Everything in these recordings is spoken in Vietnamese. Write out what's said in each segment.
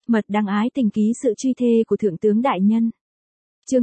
Mật đăng ái tình ký sự truy thê của Thượng tướng Đại Nhân. Chương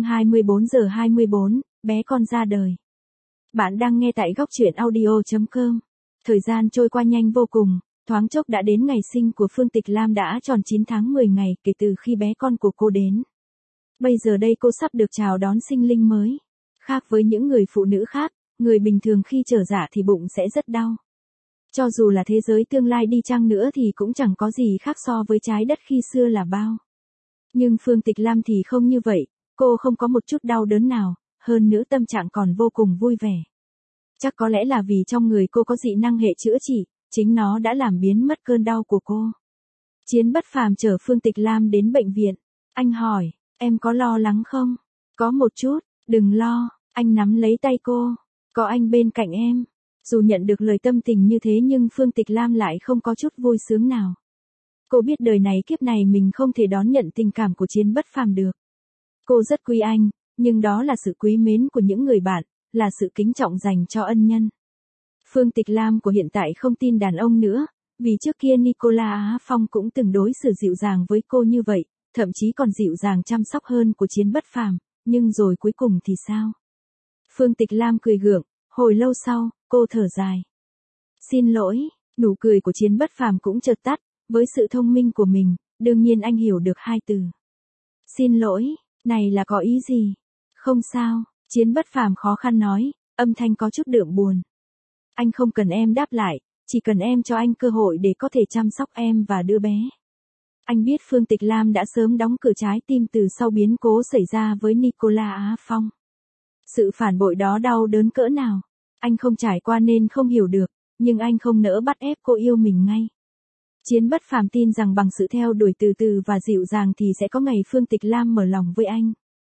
24:24, bé con ra đời. Bạn đang nghe tại góc truyện audio.com. Thời gian trôi qua nhanh vô cùng, thoáng chốc đã đến ngày sinh của Phương Tịch Lam, đã tròn 9 tháng 10 ngày kể từ khi bé con của cô đến. Bây giờ đây cô sắp được chào đón sinh linh mới. Khác với những người phụ nữ khác, người bình thường khi trở dạ thì bụng sẽ rất đau. Cho dù là thế giới tương lai đi chăng nữa thì cũng chẳng có gì khác so với trái đất khi xưa là bao. Nhưng Phương Tịch Lam thì không như vậy, cô không có một chút đau đớn nào, hơn nữa tâm trạng còn vô cùng vui vẻ. Chắc có lẽ là vì trong người cô có dị năng hệ chữa trị, chính nó đã làm biến mất cơn đau của cô. Chiến Bất Phàm chở Phương Tịch Lam đến bệnh viện. Anh hỏi, em có lo lắng không? Có một chút, đừng lo, anh nắm lấy tay cô. Có anh bên cạnh em. Dù nhận được lời tâm tình như thế nhưng Phương Tịch Lam lại không có chút vui sướng nào. Cô biết đời này kiếp này mình không thể đón nhận tình cảm của Chiến Bất Phàm được. Cô rất quý anh, nhưng đó là sự quý mến của những người bạn, là sự kính trọng dành cho ân nhân. Phương Tịch Lam của hiện tại không tin đàn ông nữa, vì trước kia Nicolas Á Phong cũng từng đối xử dịu dàng với cô như vậy, thậm chí còn dịu dàng chăm sóc hơn của Chiến Bất Phàm, nhưng rồi cuối cùng thì sao? Phương Tịch Lam cười gượng, hồi lâu sau, cô thở dài. Xin lỗi, nụ cười của Chiến Bất Phàm cũng chợt tắt, với sự thông minh của mình, đương nhiên anh hiểu được hai từ. Xin lỗi, này là có ý gì? Không sao, Chiến Bất Phàm khó khăn nói, âm thanh có chút đượm buồn. Anh không cần em đáp lại, chỉ cần em cho anh cơ hội để có thể chăm sóc em và đứa bé. Anh biết Phương Tịch Lam đã sớm đóng cửa trái tim từ sau biến cố xảy ra với Nicolas Á Phong. Sự phản bội đó đau đớn cỡ nào, anh không trải qua nên không hiểu được, nhưng anh không nỡ bắt ép cô yêu mình ngay. Chiến Bất Phàm tin rằng bằng sự theo đuổi từ từ và dịu dàng thì sẽ có ngày Phương Tịch Lam mở lòng với anh.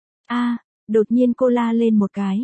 Đột nhiên cô la lên một cái.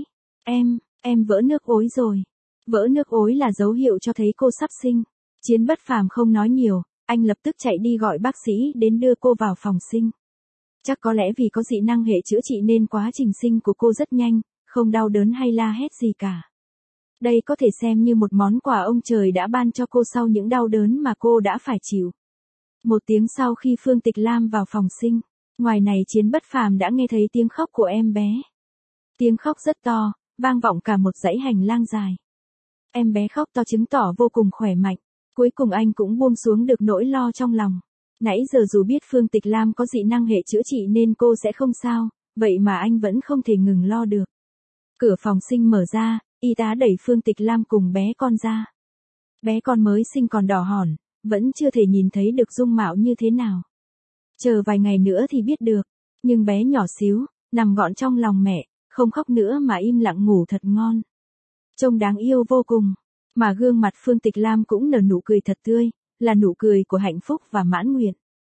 Em vỡ nước ối rồi. Vỡ nước ối là dấu hiệu cho thấy cô sắp sinh. Chiến Bất Phàm không nói nhiều, anh lập tức chạy đi gọi bác sĩ đến đưa cô vào phòng sinh. Chắc có lẽ vì có dị năng hệ chữa trị nên quá trình sinh của cô rất nhanh, không đau đớn hay la hét gì cả. Đây có thể xem như một món quà ông trời đã ban cho cô sau những đau đớn mà cô đã phải chịu. Một tiếng sau khi Phương Tịch Lam vào phòng sinh, ngoài này Chiến Bất Phàm đã nghe thấy tiếng khóc của em bé. Tiếng khóc rất to, vang vọng cả một dãy hành lang dài. Em bé khóc to chứng tỏ vô cùng khỏe mạnh. Cuối cùng anh cũng buông xuống được nỗi lo trong lòng. Nãy giờ dù biết Phương Tịch Lam có dị năng hệ chữa trị nên cô sẽ không sao, vậy mà anh vẫn không thể ngừng lo được. Cửa phòng sinh mở ra, y tá đẩy Phương Tịch Lam cùng bé con ra. Bé con mới sinh còn đỏ hòn, vẫn chưa thể nhìn thấy được dung mạo như thế nào. Chờ vài ngày nữa thì biết được, nhưng bé nhỏ xíu, nằm gọn trong lòng mẹ, không khóc nữa mà im lặng ngủ thật ngon. Trông đáng yêu vô cùng, mà gương mặt Phương Tịch Lam cũng nở nụ cười thật tươi, là nụ cười của hạnh phúc và mãn nguyện.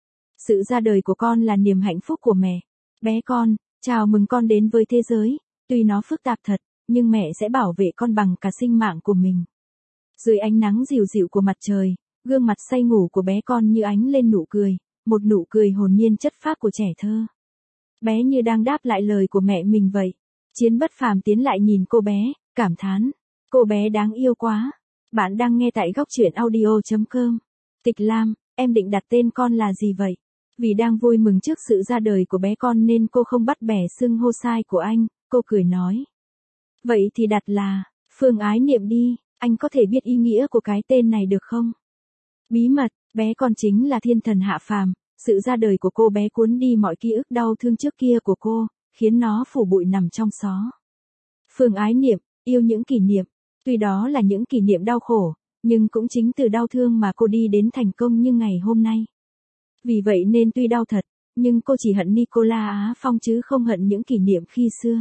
Sự ra đời của con là niềm hạnh phúc của mẹ. Bé con, chào mừng con đến với thế giới, tuy nó phức tạp thật, nhưng mẹ sẽ bảo vệ con bằng cả sinh mạng của mình. Dưới ánh nắng dịu dịu của mặt trời, gương mặt say ngủ của bé con như ánh lên nụ cười, một nụ cười hồn nhiên chất phác của trẻ thơ. Bé như đang đáp lại lời của mẹ mình vậy. Chiến Bất Phàm tiến lại nhìn cô bé, cảm thán, cô bé đáng yêu quá. Bạn đang nghe tại góc truyện audio.com. Tịch Lam, em định đặt tên con là gì vậy? Vì đang vui mừng trước sự ra đời của bé con nên cô không bắt bẻ xưng hô sai của anh, cô cười nói. Vậy thì đặt là, Phương Ái Niệm đi, anh có thể biết ý nghĩa của cái tên này được không? Bí mật, bé con chính là thiên thần hạ phàm, sự ra đời của cô bé cuốn đi mọi ký ức đau thương trước kia của cô, khiến nó phủ bụi nằm trong xó. Phương Ái Niệm, yêu những kỷ niệm, tuy đó là những kỷ niệm đau khổ, nhưng cũng chính từ đau thương mà cô đi đến thành công như ngày hôm nay. Vì vậy nên tuy đau thật, nhưng cô chỉ hận Nicolas Á Phong chứ không hận những kỷ niệm khi xưa.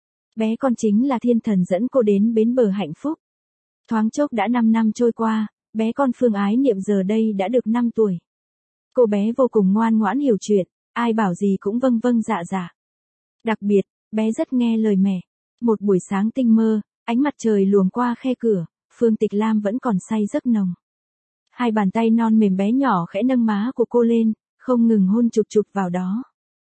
Bé con chính là thiên thần dẫn cô đến bến bờ hạnh phúc. Thoáng chốc đã 5 năm trôi qua, bé con Phương Ái Niệm giờ đây đã được 5 tuổi. Cô bé vô cùng ngoan ngoãn hiểu chuyện, ai bảo gì cũng vâng vâng dạ dạ. Đặc biệt, bé rất nghe lời mẹ. Một buổi sáng tinh mơ, ánh mặt trời luồng qua khe cửa, Phương Tịch Lam vẫn còn say giấc nồng. Hai bàn tay non mềm bé nhỏ khẽ nâng má của cô lên, không ngừng hôn chụp chụp vào đó.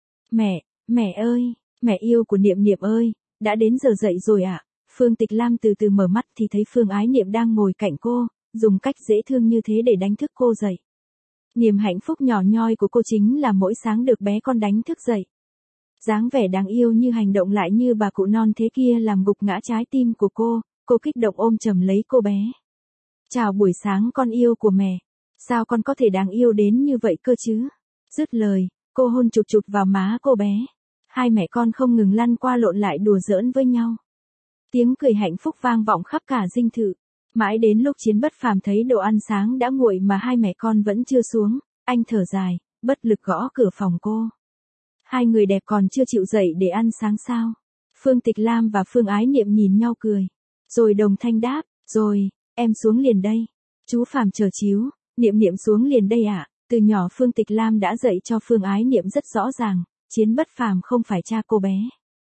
Mẹ ơi, mẹ yêu của Niệm Niệm ơi, đã đến giờ dậy rồi ạ. Phương Tịch Lam từ từ mở mắt thì thấy Phương Ái Niệm đang ngồi cạnh cô, dùng cách dễ thương như thế để đánh thức cô dậy. Niềm hạnh phúc nhỏ nhoi của cô chính là mỗi sáng được bé con đánh thức dậy. Dáng vẻ đáng yêu như hành động lại như bà cụ non thế kia làm gục ngã trái tim của cô kích động ôm chầm lấy cô bé. Chào buổi sáng con yêu của mẹ, sao con có thể đáng yêu đến như vậy cơ chứ? Dứt lời, cô hôn chụp chụp vào má cô bé. Hai mẹ con không ngừng lăn qua lộn lại đùa giỡn với nhau. Tiếng cười hạnh phúc vang vọng khắp cả dinh thự. Mãi đến lúc Chiến Bất Phàm thấy đồ ăn sáng đã nguội mà hai mẹ con vẫn chưa xuống, anh thở dài, bất lực gõ cửa phòng cô. Hai người đẹp còn chưa chịu dậy để ăn sáng sao? Phương Tịch Lam và Phương Ái Niệm nhìn nhau cười. Rồi đồng thanh đáp, rồi, em xuống liền đây. Chú Phàm chờ chiếu, Niệm Niệm xuống liền đây ạ. Từ nhỏ Phương Tịch Lam đã dạy cho Phương Ái Niệm rất rõ ràng, Chiến Bất Phàm không phải cha cô bé.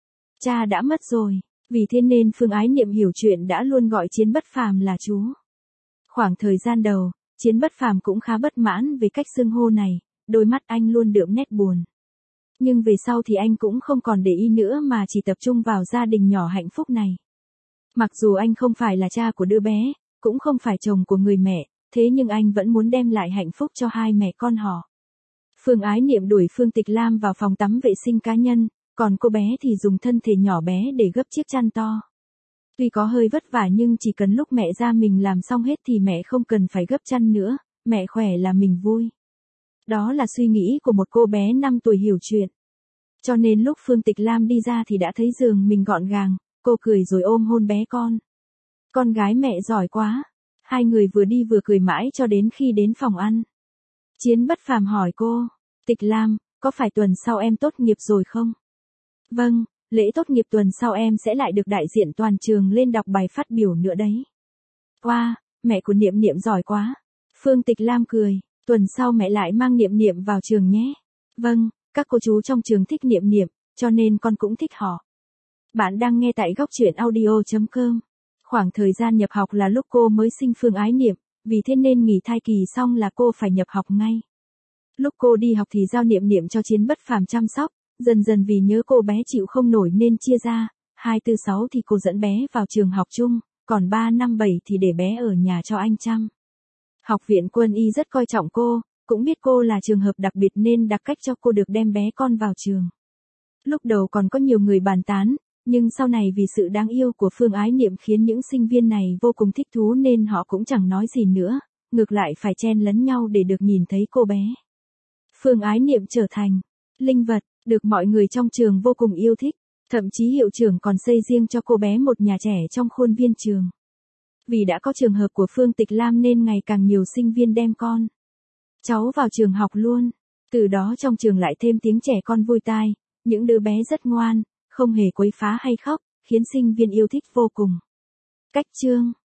Cha đã mất rồi, vì thế nên Phương Ái Niệm hiểu chuyện đã luôn gọi Chiến Bất Phàm là chú. Khoảng thời gian đầu, Chiến Bất Phàm cũng khá bất mãn về cách xưng hô này, đôi mắt anh luôn đượm nét buồn. Nhưng về sau thì anh cũng không còn để ý nữa mà chỉ tập trung vào gia đình nhỏ hạnh phúc này. Mặc dù anh không phải là cha của đứa bé, cũng không phải chồng của người mẹ, thế nhưng anh vẫn muốn đem lại hạnh phúc cho hai mẹ con họ. Phương Ái Niệm đuổi Phương Tịch Lam vào phòng tắm vệ sinh cá nhân, còn cô bé thì dùng thân thể nhỏ bé để gấp chiếc chăn to. Tuy có hơi vất vả nhưng chỉ cần lúc mẹ ra mình làm xong hết thì mẹ không cần phải gấp chăn nữa, mẹ khỏe là mình vui. Đó là suy nghĩ của một cô bé 5 tuổi hiểu chuyện. Cho nên lúc Phương Tịch Lam đi ra thì đã thấy giường mình gọn gàng, cô cười rồi ôm hôn bé con. Con gái mẹ giỏi quá. Hai người vừa đi vừa cười mãi cho đến khi đến phòng ăn. Chiến Bất Phàm hỏi cô, Tịch Lam, có phải tuần sau em tốt nghiệp rồi không? Vâng, lễ tốt nghiệp tuần sau em sẽ lại được đại diện toàn trường lên đọc bài phát biểu nữa đấy. Wow, mẹ của Niệm Niệm giỏi quá. Phương Tịch Lam cười, tuần sau mẹ lại mang Niệm Niệm vào trường nhé. Vâng, các cô chú trong trường thích Niệm Niệm, cho nên con cũng thích họ. Bạn đang nghe tại góc truyện audio.com. Khoảng thời gian nhập học là lúc cô mới sinh Phương Ái Niệm, vì thế nên nghỉ thai kỳ xong là cô phải nhập học ngay. Lúc cô đi học thì giao Niệm Niệm cho Chiến Bất Phàm chăm sóc, dần dần vì nhớ cô bé chịu không nổi nên chia ra, 2-4-6 thì cô dẫn bé vào trường học chung, còn 3-5-7 thì để bé ở nhà cho anh chăm. Học viện Quân y rất coi trọng cô, cũng biết cô là trường hợp đặc biệt nên đặc cách cho cô được đem bé con vào trường. Lúc đầu còn có nhiều người bàn tán, nhưng sau này vì sự đáng yêu của Phương Ái Niệm khiến những sinh viên này vô cùng thích thú nên họ cũng chẳng nói gì nữa, ngược lại phải chen lấn nhau để được nhìn thấy cô bé. Phương Ái Niệm trở thành linh vật, được mọi người trong trường vô cùng yêu thích, thậm chí hiệu trưởng còn xây riêng cho cô bé một nhà trẻ trong khuôn viên trường. Vì đã có trường hợp của Phương Tịch Lam nên ngày càng nhiều sinh viên đem con cháu vào trường học luôn. Từ đó trong trường lại thêm tiếng trẻ con vui tai, những đứa bé rất ngoan, không hề quấy phá hay khóc, khiến sinh viên yêu thích vô cùng. Cách chương